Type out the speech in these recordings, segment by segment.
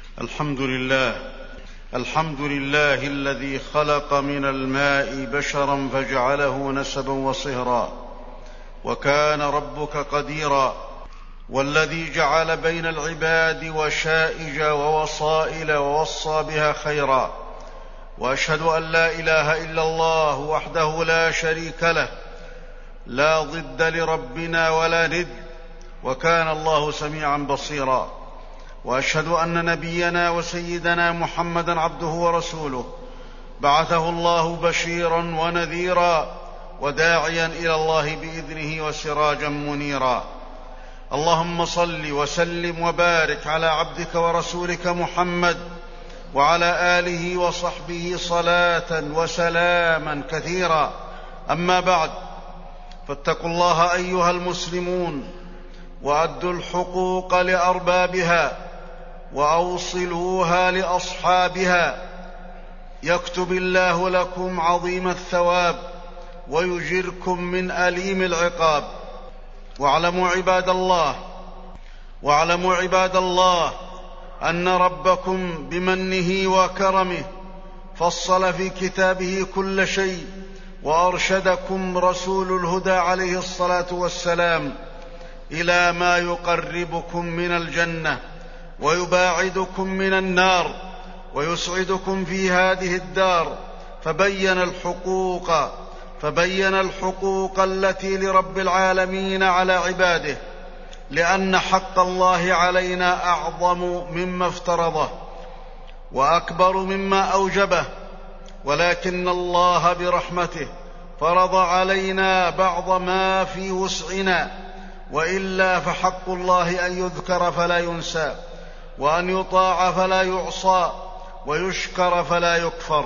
الحمد لله الذي خلق من الماء بشرا فجعله نسبا وصهرا، وكان ربك قديرا، والذي جعل بين العباد وشائج ووصائل ووصى بها خيرا. واشهد ان لا اله الا الله وحده لا شريك له، لا ضد لربنا ولا ند، وكان الله سميعا بصيرا. واشهد ان نبينا وسيدنا محمدا عبده ورسوله، بعثه الله بشيرا ونذيرا وداعيا الى الله باذنه وسراجا منيرا. اللهم صل وسلم وبارك على عبدك ورسولك محمد وعلى اله وصحبه صلاه وسلاما كثيرا. اما بعد، فاتقوا الله ايها المسلمون، وادوا الحقوق لاربابها واوصلوها لاصحابها، يكتب الله لكم عظيم الثواب ويجركم من اليم العقاب. واعلموا عباد الله ان ربكم بمنه وكرمه فصل في كتابه كل شيء، وارشدكم رسول الهدى عليه الصلاه والسلام الى ما يقربكم من الجنه ويباعدكم من النار ويسعدكم في هذه الدار، فبين الحقوق التي لرب العالمين على عباده، لأن حق الله علينا أعظم مما افترضه وأكبر مما أوجبه، ولكن الله برحمته فرض علينا بعض ما في وسعنا، وإلا فحق الله أن يذكر فلا ينسى، وأن يطاع فلا يعصى، ويشكر فلا يكفر.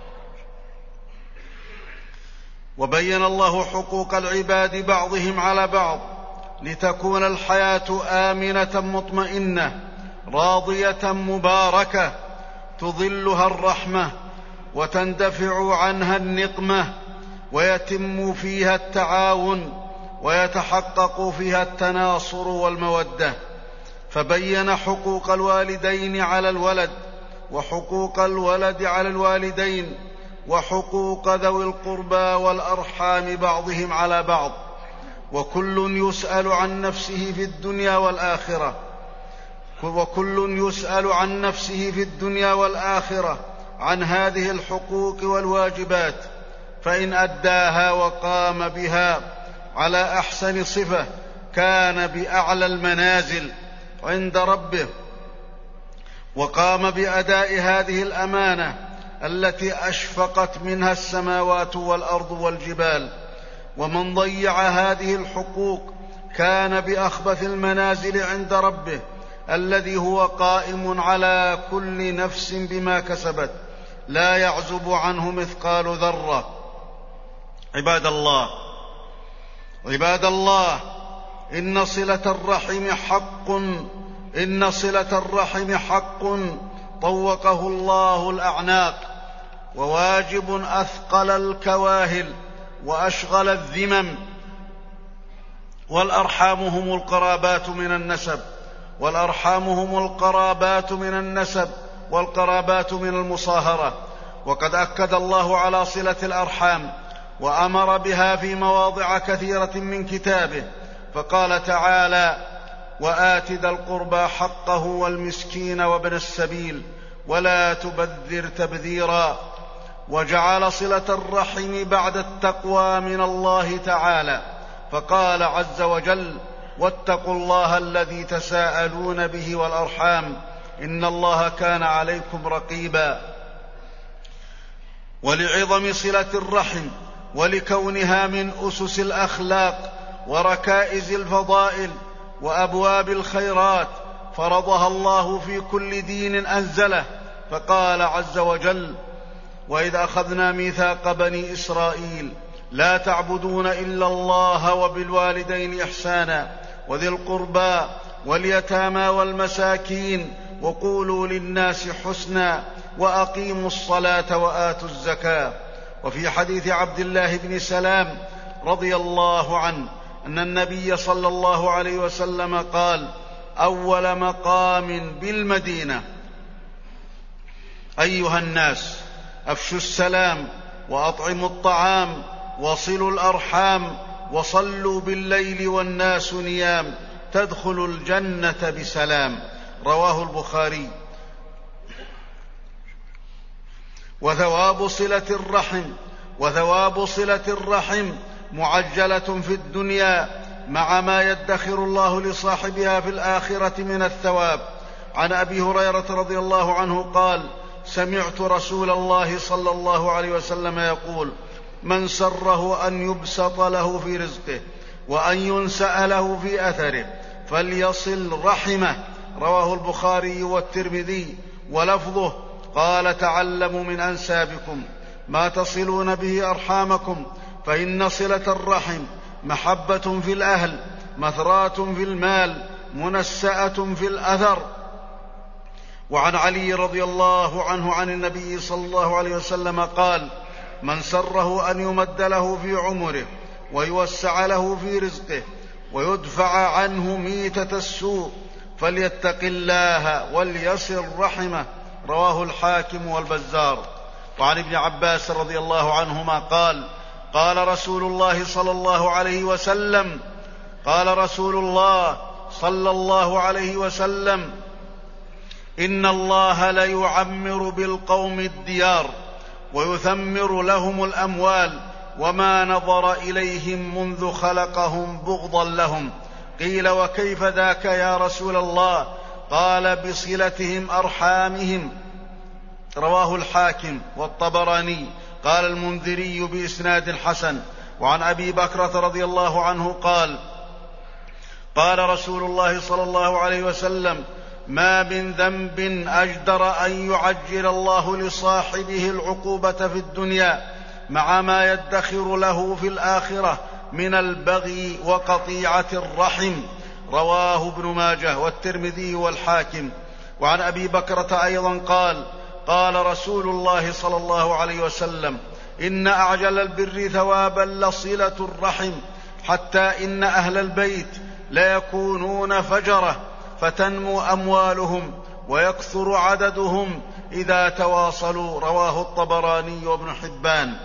وبين الله حقوق العباد بعضهم على بعض لتكون الحياة آمنة مطمئنة راضية مباركة، تظلها الرحمة وتندفع عنها النقمة، ويتم فيها التعاون ويتحقق فيها التناصر والمودة. فبين حقوق الوالدين على الولد، وحقوق الولد على الوالدين، وحقوق ذوي القربى والأرحام بعضهم على بعض، وكل يسأل عن نفسه في الدنيا والآخرة عن هذه الحقوق والواجبات، فإن أداها وقام بها على أحسن صفة كان بأعلى المنازل عند ربه، وقام بأداء هذه الأمانة التي أشفقت منها السماوات والأرض والجبال. ومن ضيع هذه الحقوق كان بأخبث المنازل عند ربه، الذي هو قائم على كل نفس بما كسبت، لا يعزب عنه مثقال ذرة. عباد الله، إن صلة الرحم حق طوقه الله الأعناق، وواجب أثقل الكواهل وأشغل الذمم. والأرحام هم القرابات من النسب والقرابات من المصاهرة. وقد أكد الله على صلة الأرحام وأمر بها في مواضع كثيرة من كتابه، فقال تعالى: وآت ذا القربى حقه والمسكين وابن السبيل ولا تبذر تبذيرا. وجعل صلة الرحم بعد التقوى من الله تعالى، فقال عز وجل: واتقوا الله الذي تساءلون به والأرحام إن الله كان عليكم رقيبا. ولعظم صلة الرحم ولكونها من أسس الأخلاق وركائز الفضائل وأبواب الخيرات، فرضها الله في كل دين أنزله، فقال عز وجل: وإذ أخذنا ميثاق بني إسرائيل لا تعبدون إلا الله وبالوالدين إحسانا وذي القربى واليتامى والمساكين وقولوا للناس حسنا وأقيموا الصلاة وآتوا الزكاة. وفي حديث عبد الله بن سلام رضي الله عنه أن النبي صلى الله عليه وسلم قال: أول مقام بالمدينة أيها الناس، أفشوا السلام وأطعموا الطعام وصلوا الأرحام وصلوا بالليل والناس نيام تدخلوا الجنة بسلام. رواه البخاري. وثواب صلة الرحم معجلة في الدنيا مع ما يدخر الله لصاحبها في الآخرة من الثواب. عن أبي هريرة رضي الله عنه قال: سمعت رسول الله صلى الله عليه وسلم يقول: من سره أن يبسط له في رزقه وأن ينسأ له في أثره فليصل رحمه. رواه البخاري والترمذي. ولفظه: قال: تعلموا من أنسابكم ما تصلون به أرحامكم، فإن صلة الرحم محبة في الأهل، مثراة في المال، منسأة في الأثر. وعن علي رضي الله عنه عن النبي صلى الله عليه وسلم قال: من سره أن يمد له في عمره ويوسع له في رزقه ويدفع عنه ميتة السوء فليتق الله وليصل رحمه. رواه الحاكم والبزار. وعن ابن عباس رضي الله عنهما قال: قال رسول الله صلى الله عليه وسلم: إن الله ليعمر بالقوم الديار ويثمر لهم الأموال وما نظر إليهم منذ خلقهم بغضا لهم. قيل: وكيف ذاك يا رسول الله؟ قال: بصلتهم أرحامهم. رواه الحاكم والطبراني. قال المنذري بإسناد حسن. وعن أبي بكرة رضي الله عنه قال: قال رسول الله صلى الله عليه وسلم: ما من ذنب أجدر أن يعجل الله لصاحبه العقوبة في الدنيا مع ما يدخر له في الآخرة من البغي وقطيعة الرحم. رواه ابن ماجه والترمذي والحاكم. وعن أبي بكرة أيضا قال: قال رسول الله صلى الله عليه وسلم: إن أعجل البر ثوابا لصلة الرحم، حتى إن أهل البيت ليكونون فجرة فتنمو أموالهم ويكثر عددهم إذا تواصلوا. رواه الطبراني وابن حبان.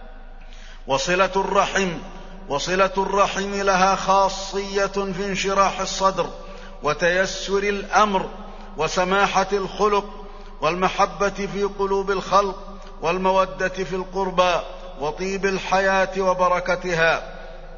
وصلة الرحم لها خاصية في انشراح الصدر وتيسر الأمر وسماحة الخلق والمحبة في قلوب الخلق والمودة في القربى وطيب الحياة وبركتها.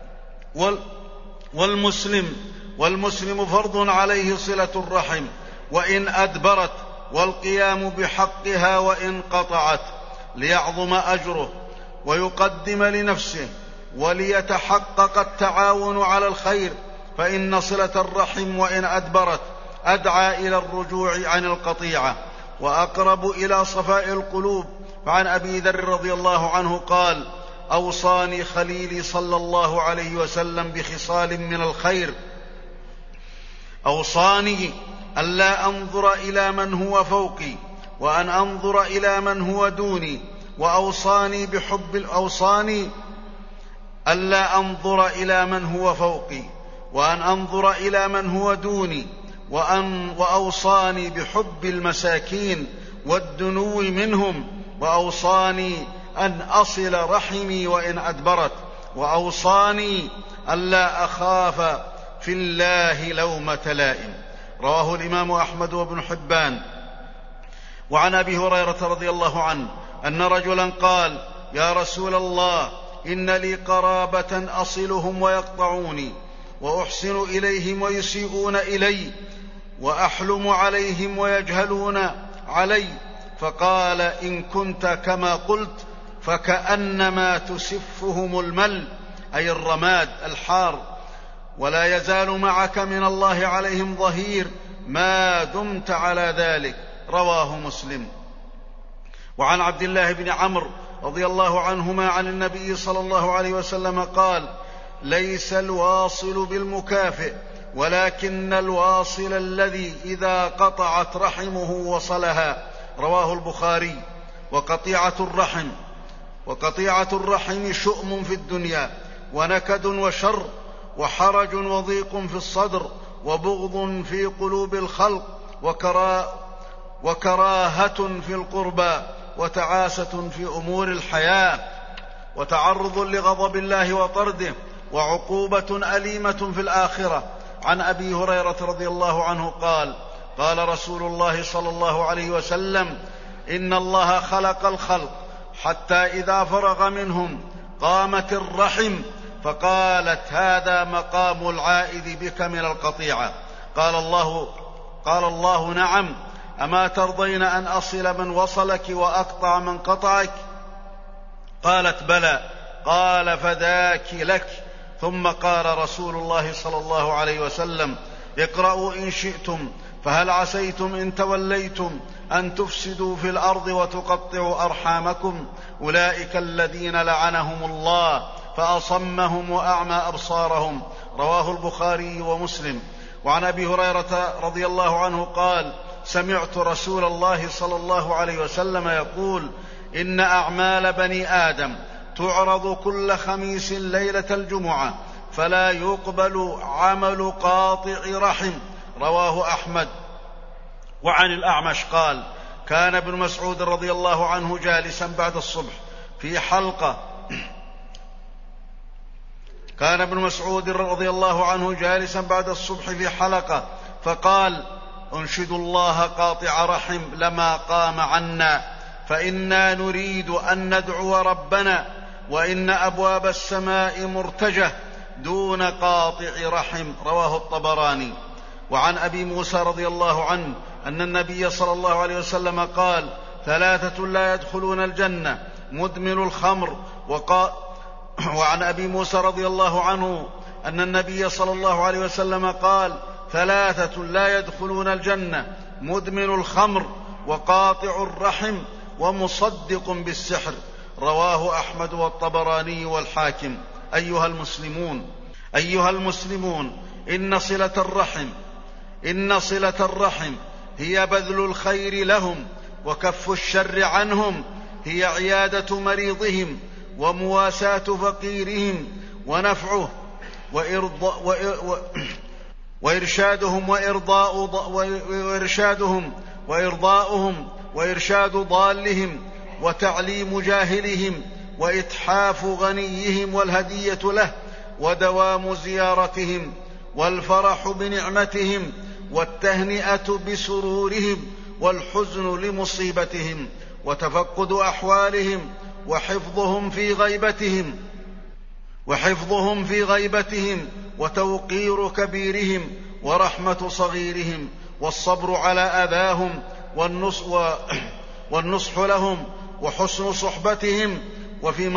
والمسلم فرض عليه صلة الرحم وإن أدبرت، والقيام بحقها وإن قطعت، ليعظم أجره ويقدم لنفسه وليتحقق التعاون على الخير، فإن صلة الرحم وإن أدبرت أدعى إلى الرجوع عن القطيعة وأقرب إلى صفاء القلوب. فعن أبي ذر رضي الله عنه قال: أوصاني خليلي صلى الله عليه وسلم بخصال من الخير: أوصاني ألا أنظر إلى من هو فوقي وأن أنظر إلى من هو دوني، وأوصاني ألا أنظر إلى من هو فوقي وأن أنظر إلى من هو دوني، وأوصاني بحب المساكين والدنو منهم، وأوصاني أن أصل رحمي وإن أدبرت، وأوصاني ألا أخاف في الله لومة لائم. رواه الإمام أحمد وابن حبان. وعن أبي هريرة رضي الله عنه أن رجلا قال: يا رسول الله، إن لي قرابة أصلهم ويقطعوني، وأحسن إليهم ويسيئون إلي، وأحلم عليهم ويجهلون علي. فقال: إن كنت كما قلت فكأنما تسفهم المل، أي الرماد الحار، ولا يزال معك من الله عليهم ظهير ما دمت على ذلك. رواه مسلم. وعن عبد الله بن عمرو رضي الله عنهما عن النبي صلى الله عليه وسلم قال: ليس الواصل بالمكافئ، ولكن الواصل الذي إذا قطعت رحمه وصلها. رواه البخاري. وقطيعة الرحم شؤم في الدنيا، ونكد وشر، وحرج وضيق في الصدر، وبغض في قلوب الخلق، وكراهة في القربى، وتعاسة في أمور الحياة، وتعرض لغضب الله وطرده، وعقوبة أليمة في الآخرة. عن أبي هريرة رضي الله عنه قال: قال رسول الله صلى الله عليه وسلم: إن الله خلق الخلق حتى إذا فرغ منهم قامت الرحم فقالت: هذا مقام العائد بك من القطيعة. قال الله: نعم، أما ترضين أن أصل من وصلك وأقطع من قطعك؟ قالت: بلى. قال: فذاك لك. ثم قال رسول الله صلى الله عليه وسلم: اقرأوا إن شئتم، فهل عسيتم إن توليتم أن تفسدوا في الأرض وتقطعوا أرحامكم؟ أولئك الذين لعنهم الله فأصمهم وأعمى أبصارهم. رواه البخاري ومسلم. وعن أبي هريرة رضي الله عنه قال: سمعت رسول الله صلى الله عليه وسلم يقول: إن أعمال بني آدم تعرض كل خميس ليلة الجمعة، فلا يقبل عمل قاطع رحم. رواه أحمد. وعن الأعمش قال: كان ابن مسعود رضي الله عنه جالسا بعد الصبح في حلقة فقال: أنشد الله قاطع رحم لما قام عنا، فإنا نريد أن ندعو ربنا، وإن أبواب السماء مرتجة دون قاطع رحم. رواه الطبراني. وعن أبي موسى رضي الله عنه أن النبي صلى الله عليه وسلم قال: ثلاثة لا يدخلون الجنة: مدمن الخمر. وعن أبي موسى رضي الله عنه أن النبي صلى الله عليه وسلم قال: ثلاثة لا يدخلون الجنة: مدمن الخمر، وقاطع الرحم، ومصدق بالسحر. رواه أحمد والطبراني والحاكم. أيها المسلمون، إن صلة الرحم هي بذل الخير لهم وكف الشر عنهم، هي عيادة مريضهم ومواساة فقيرهم ونفعه وإرضاؤهم وإرشاد ضالهم وتعليم جاهلهم وإتحاف غنيهم والهدية له ودوام زيارتهم والفرح بنعمتهم والتهنئة بسرورهم والحزن لمصيبتهم وتفقد أحوالهم وحفظهم في غيبتهم وتوقير كبيرهم ورحمة صغيرهم والصبر على أذاهم والنصح لهم وحسن صحبتهم. وفي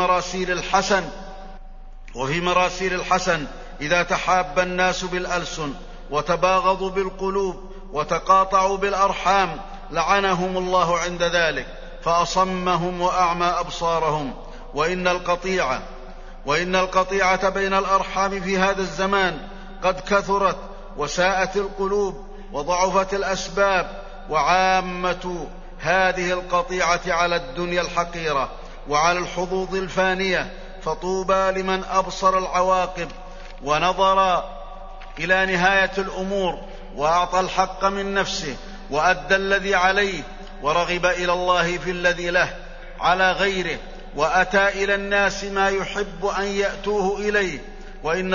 مراسيل الحسن: إذا تحاب الناس بالألسن وتباغضوا بالقلوب وتقاطعوا بالأرحام لعنهم الله عند ذلك فأصمهم وأعمى أبصارهم. وإن القطيعة بين الأرحام في هذا الزمان قد كثرت وساءت القلوب وضعفت الأسباب، وعامة هذه القطيعة على الدنيا الحقيرة وعلى الحظوظ الفانية، فطوبى لمن أبصر العواقب ونظر إلى نهاية الأمور وأعطى الحق من نفسه وأدى الذي عليه ورغب إلى الله في الذي له على غيره، وأتى إلى الناس ما يحب أن يأتوه إليه. وإن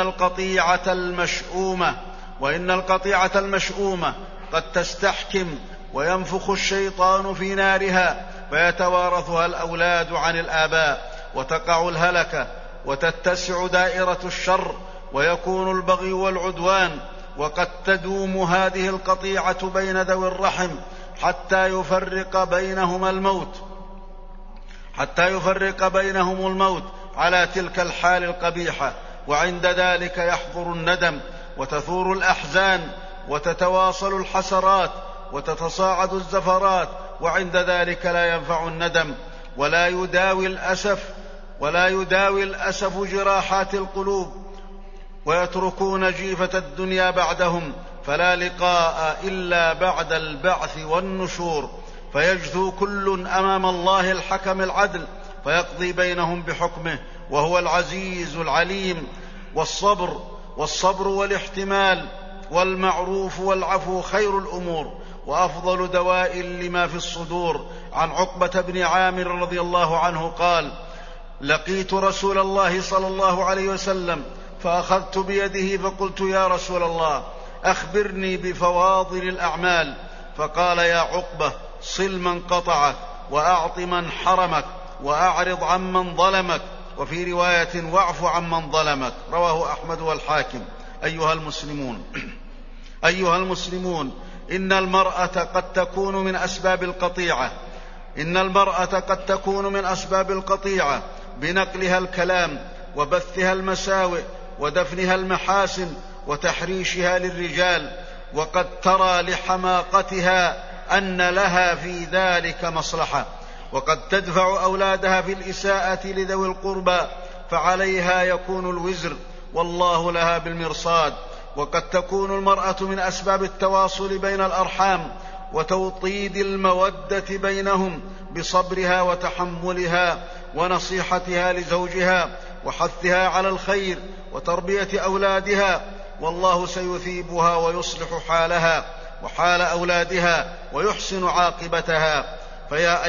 القطيعة المشؤومة قد تستحكم وينفخ الشيطان في نارها فيتوارثها الأولاد عن الآباء وتقع الهلكة وتتسع دائرة الشر ويكون البغي والعدوان. وقد تدوم هذه القطيعة بين ذوي الرحم حتى يفرق بينهم الموت على تلك الحال القبيحة، وعند ذلك يحضر الندم وتثور الأحزان وتتواصل الحسرات وتتصاعد الزفرات، وعند ذلك لا ينفع الندم ولا يداوي الأسف جراحات القلوب، ويتركون جيفة الدنيا بعدهم، فلا لقاء إلا بعد البعث والنشور، فيجثو كل أمام الله الحكم العدل فيقضي بينهم بحكمه، وهو العزيز العليم. والصبر والاحتمال والمعروف والعفو خير الأمور، وأفضل دواء لما في الصدور. عن عقبة بن عامر رضي الله عنه قال: لقيت رسول الله صلى الله عليه وسلم فأخذت بيده فقلت: يا رسول الله، أخبرني بفواضل الأعمال. فقال: يا عقبة، صل من قطعك، وأعط من حرمك، وأعرض عمن ظلمك، وفي رواية: واعف عمن ظلمك. رواه أحمد والحاكم. أيها المسلمون، إن المرأة قد تكون من أسباب القطيعة بنقلها الكلام، وبثها المساوئ، ودفنها المحاسن، وتحريشها للرجال، وقد ترى لحماقتها أن لها في ذلك مصلحة، وقد تدفع أولادها في الإساءة لذوي القربى، فعليها يكون الوزر، والله لها بالمرصاد. وقد تكون المرأة من أسباب التواصل بين الأرحام وتوطيد المودة بينهم بصبرها وتحملها ونصيحتها لزوجها وحثها على الخير وتربية أولادها، والله سيثيبها ويصلح حالها وحال أولادها ويحسن عاقبتها. فيا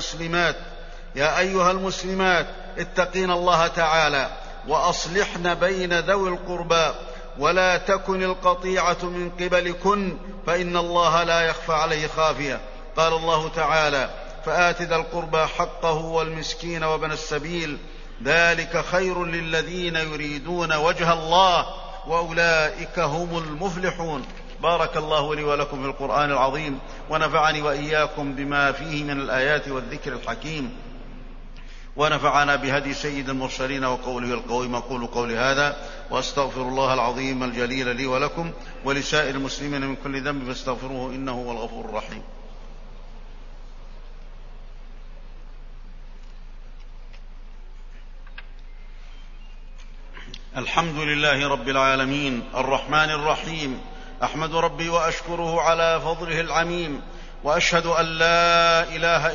أيها المسلمات اتقين الله تعالى وأصلحن بين ذوي القربى، ولا تكن القطيعة من قبلكن، فإن الله لا يخفى عليه خافية. قال الله تعالى: فآت ذا القربى حقه والمسكين وابن السبيل، ذلك خير للذين يريدون وجه الله، وأولئك هم المفلحون. بارك الله لي ولكم في القرآن العظيم، ونفعني وإياكم بما فيه من الآيات والذكر الحكيم، ونفعنا بهدي سيد المرسلين وقوله القويم. أقول قولي هذا وأستغفر الله العظيم الجليل لي ولكم ولسائر المسلمين من كل ذنب فاستغفروه، إنه هو الغفور الرحيم. الحمد لله رب العالمين الرحمن الرحيم، أحمد ربي وأشكره على فضله العميم، وأشهد أن لا إله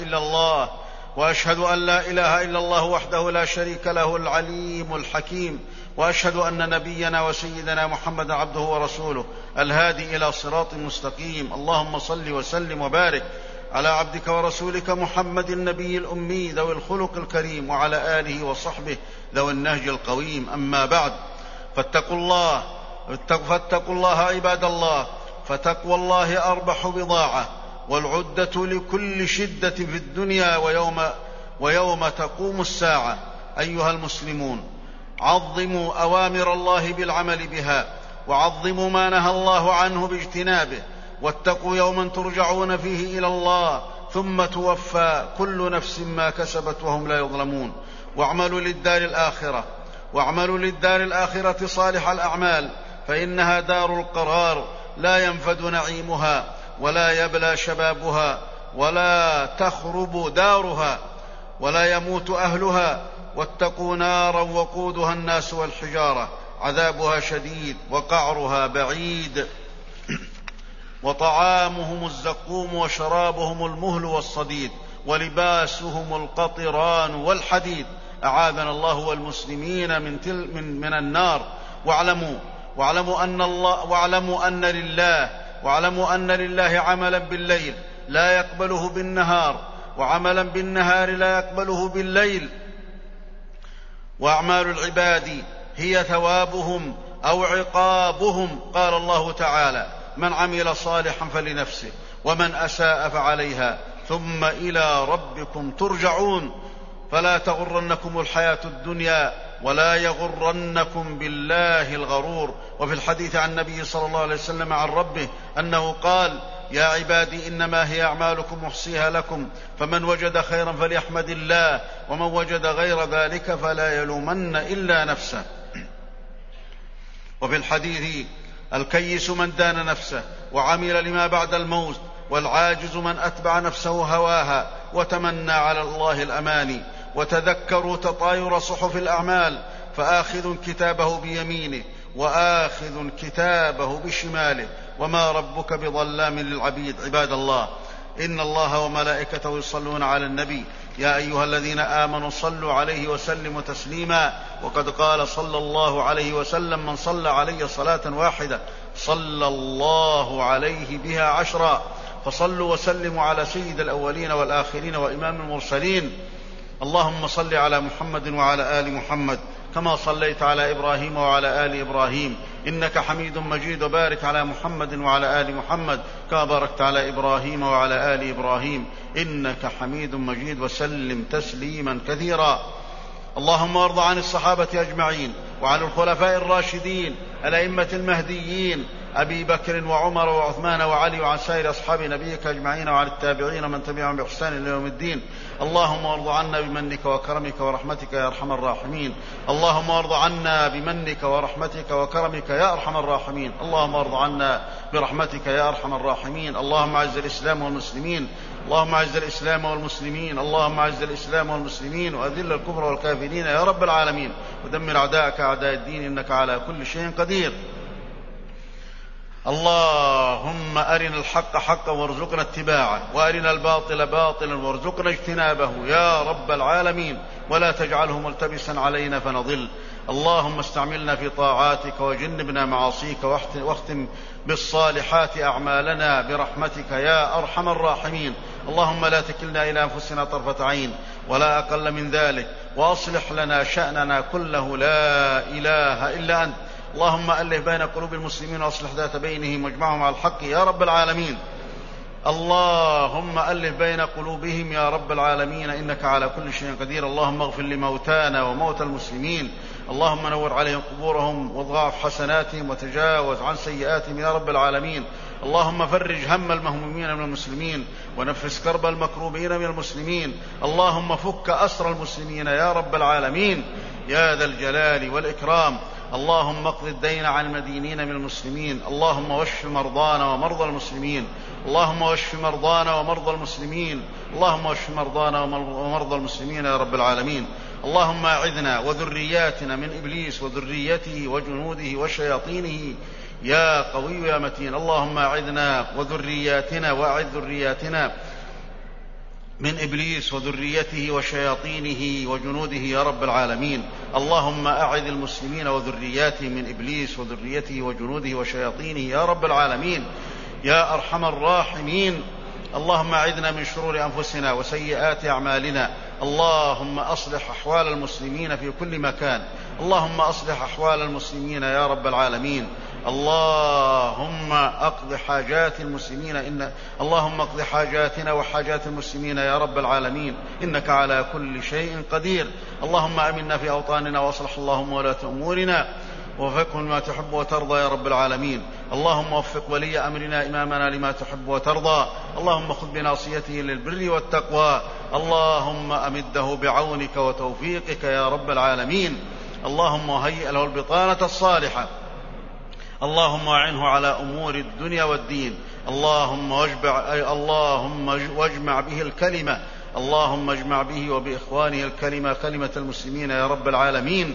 إلا الله وحده لا شريك له العليم الحكيم، وأشهد أن نبينا وسيدنا محمدا عبده ورسوله الهادي إلى صراط مستقيم. اللهم صل وسلم وبارك على عبدك ورسولك محمد النبي الأمي ذوي الخلق الكريم، وعلى آله وصحبه ذوي النهج القويم. أما بعد، فاتقوا الله عباد الله، فتقوى الله أربح بضاعة، والعدة لكل شدة في الدنيا ويوم تقوم الساعة. أيها المسلمون، عظموا أوامر الله بالعمل بها، وعظموا ما نهى الله عنه باجتنابه، واتقوا يوما ترجعون فيه إلى الله، ثم توفى كل نفس ما كسبت وهم لا يظلمون. واعملوا للدار الآخرة صالح الأعمال، فإنها دار القرار، لا ينفد نعيمها، ولا يبلى شبابها، ولا تخرب دارها، ولا يموت أهلها. واتقوا نارا وقودها الناس والحجارة، عذابها شديد وقعرها بعيد، وطعامهم الزقوم، وشرابهم المهل والصديد، ولباسهم القطران والحديد. أعاذنا الله والمسلمين من النار. واعلموا أن لله عملا بالليل لا يقبله بالنهار، وعملا بالنهار لا يقبله بالليل. وأعمال العباد هي ثوابهم أو عقابهم. قال الله تعالى: من عمل صالحا فلنفسه، ومن أساء فعليها، ثم إلى ربكم ترجعون. فلا تغرنكم الحياة الدنيا، ولا يغرنكم بالله الغرور. وفي الحديث عن النبي صلى الله عليه وسلم عن ربه أنه قال: يا عبادي إنما هي أعمالكم أحصيها لكم، فمن وجد خيرا فليحمد الله، ومن وجد غير ذلك فلا يلومن إلا نفسه. وفي الحديث: الكيس من دان نفسه وعمل لما بعد الموت، والعاجز من أتبع نفسه هواها وتمنى على الله الأماني. وتذكروا تطاير صحف الأعمال، فآخذ كتابه بيمينه وآخذ كتابه بشماله، وما ربك بظلام للعبيد. عباد الله، إن الله وملائكته يصلون على النبي، يا أيها الذين آمنوا صلوا عليه وسلموا تسليما. وقد قال صلى الله عليه وسلم: من صلى علي صلاة واحدة صلى الله عليه بها 10. فصلوا وسلموا على سيد الأولين والآخرين وإمام المرسلين. اللهم صل على محمد وعلى آل محمد كما صليت على إبراهيم وعلى آل إبراهيم إنك حميد مجيد، وبارك على محمد وعلى آل محمد كما باركت على إبراهيم وعلى آل إبراهيم إنك حميد مجيد، وسلم تسليما كثيرا. اللهم وارض عن الصحابة أجمعين وعن الخلفاء الراشدين الأئمة المهديين أبي بكر وعمر وعثمان وعلي، وعن سائر أصحاب نبيك أجمعين، وعن التابعين من تبعهم بإحسان إلى يوم الدين. اللهم وارض عنا بمنك وكرمك ورحمتك يا أرحم الراحمين. اللهم وارض عنا بمنك ورحمتك وكرمك يا أرحم الراحمين. اللهم وارض عنا برحمتك يا أرحم الراحمين. اللهم أعز الإسلام والمسلمين، اللهم أعز الإسلام والمسلمين، اللهم أعز الإسلام والمسلمين، وأذل الكفر والكافرين يا رب العالمين، ودمر أعداءك أعداء الدين إنك على كل شيء قدير. اللهم أرنا الحق حقا وارزقنا اتباعه، وأرنا الباطل باطلا وارزقنا اجتنابه يا رب العالمين، ولا تجعله ملتبسا علينا فنضل. اللهم استعملنا في طاعاتك وجنبنا معاصيك، واختم بالصالحات أعمالنا برحمتك يا أرحم الراحمين. اللهم لا تكلنا إلى أنفسنا طرفة عين ولا أقل من ذلك، وأصلح لنا شأننا كله لا إله إلا أنت. اللهم ألف بين قلوب المسلمين وأصلح ذات بينهم واجمعهم على الحق يا رب العالمين. اللهم ألف بين قلوبهم يا رب العالمين إنك على كل شيء قدير. اللهم اغفر لموتانا وموتى المسلمين، اللهم نور عليهم قبورهم واضاعف حسناتهم وتجاوز عن سيئاتهم يا رب العالمين. اللهم فرج هم المهمومين من المسلمين ونفس كرب المكروبين من المسلمين. اللهم فك أسر المسلمين يا رب العالمين يا ذا الجلال والإكرام. اللهم اقض الدين عن المدينين من المسلمين. اللهم واشف مرضانا ومرضى المسلمين، اللهم واشف مرضانا ومرضى المسلمين، اللهم واشف مرضانا ومرضى المسلمين يا رب العالمين. اللهم أعذنا وذرياتنا من إبليس وذريته وجنوده وشياطينه يا قوي يا متين. اللهم أعذنا وذرياتنا وأعذ ذرياتنا من إبليس وذريته وشياطينه وجنوده يا رب العالمين. اللهم أعذ المسلمين وذرياتهم من إبليس وذريته وجنوده وشياطينه يا رب العالمين يا أرحم الراحمين. اللهم أعذنا من شرور أنفسنا وسيئات أعمالنا. اللهم أصلح أحوال المسلمين في كل مكان، اللهم أصلح أحوال المسلمين يا رب العالمين. اللهم اقض حاجات المسلمين اللهم اقض حاجاتنا وحاجات المسلمين يا رب العالمين إنك على كل شيء قدير. اللهم آمنا في أوطاننا واصلح اللهم ولاة أمورنا ووفقهم لما تحب وترضى يا رب العالمين. اللهم وفق ولي أمرنا إمامنا لما تحب وترضى. اللهم خذ بناصيته للبر والتقوى. اللهم أمده بعونك وتوفيقك يا رب العالمين. اللهم هيئ له البطانة الصالحة. اللهم أعنه على أمور الدنيا والدين. اللهم واجمع به الكلمة، اللهم اجمع به وبإخوانه الكلمة كلمة المسلمين يا رب العالمين.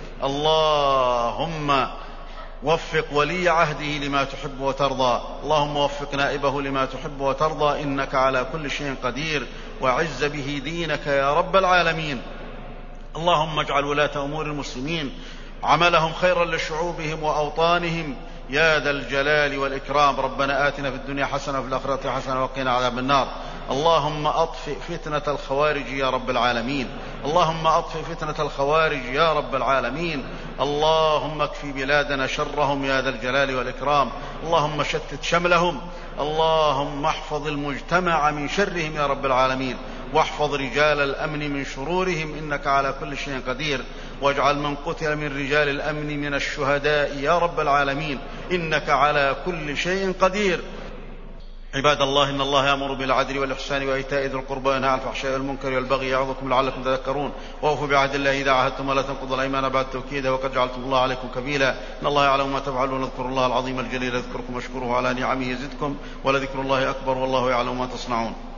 اللهم وفق ولي عهده لما تحب وترضى، اللهم وفق نائبه لما تحب وترضى إنك على كل شيء قدير، وعز به دينك يا رب العالمين. اللهم اجعل ولاة أمور المسلمين عملهم خيرا لشعوبهم وأوطانهم يا ذا الجلال والإكرام. ربنا آتنا في الدنيا حسنة وفي الآخرة حسنة وقنا عذاب النار. اللهم أطفئ فتنة الخوارج يا رب العالمين، اللهم أطفئ فتنة الخوارج يا رب العالمين. اللهم اكفي بلادنا شرهم يا ذا الجلال والإكرام. اللهم شتت شملهم، اللهم احفظ المجتمع من شرهم يا رب العالمين، واحفظ رجال الأمن من شرورهم إنك على كل شيء قدير. واجعل من قتل من رجال الأمن من الشهداء يا رب العالمين إنك على كل شيء قدير. عباد الله، إن الله يأمر بالعدل والإحسان وإيتاء ذي القربى وينهى عن الفحشاء والمنكر والبغي يعظكم لعلكم تذكرون. وأوفوا بعهد الله إذا عاهدتم ولا تنقضوا الأيمان بعد توكيدها وقد جعلتم الله عليكم كفيلا. إن الله يعلم ما تفعلون. اذكروا الله العظيم الجليل يذكركم واشكروه على نعمه يزدكم ولذكر الله أكبر والله يعلم ما تصنعون.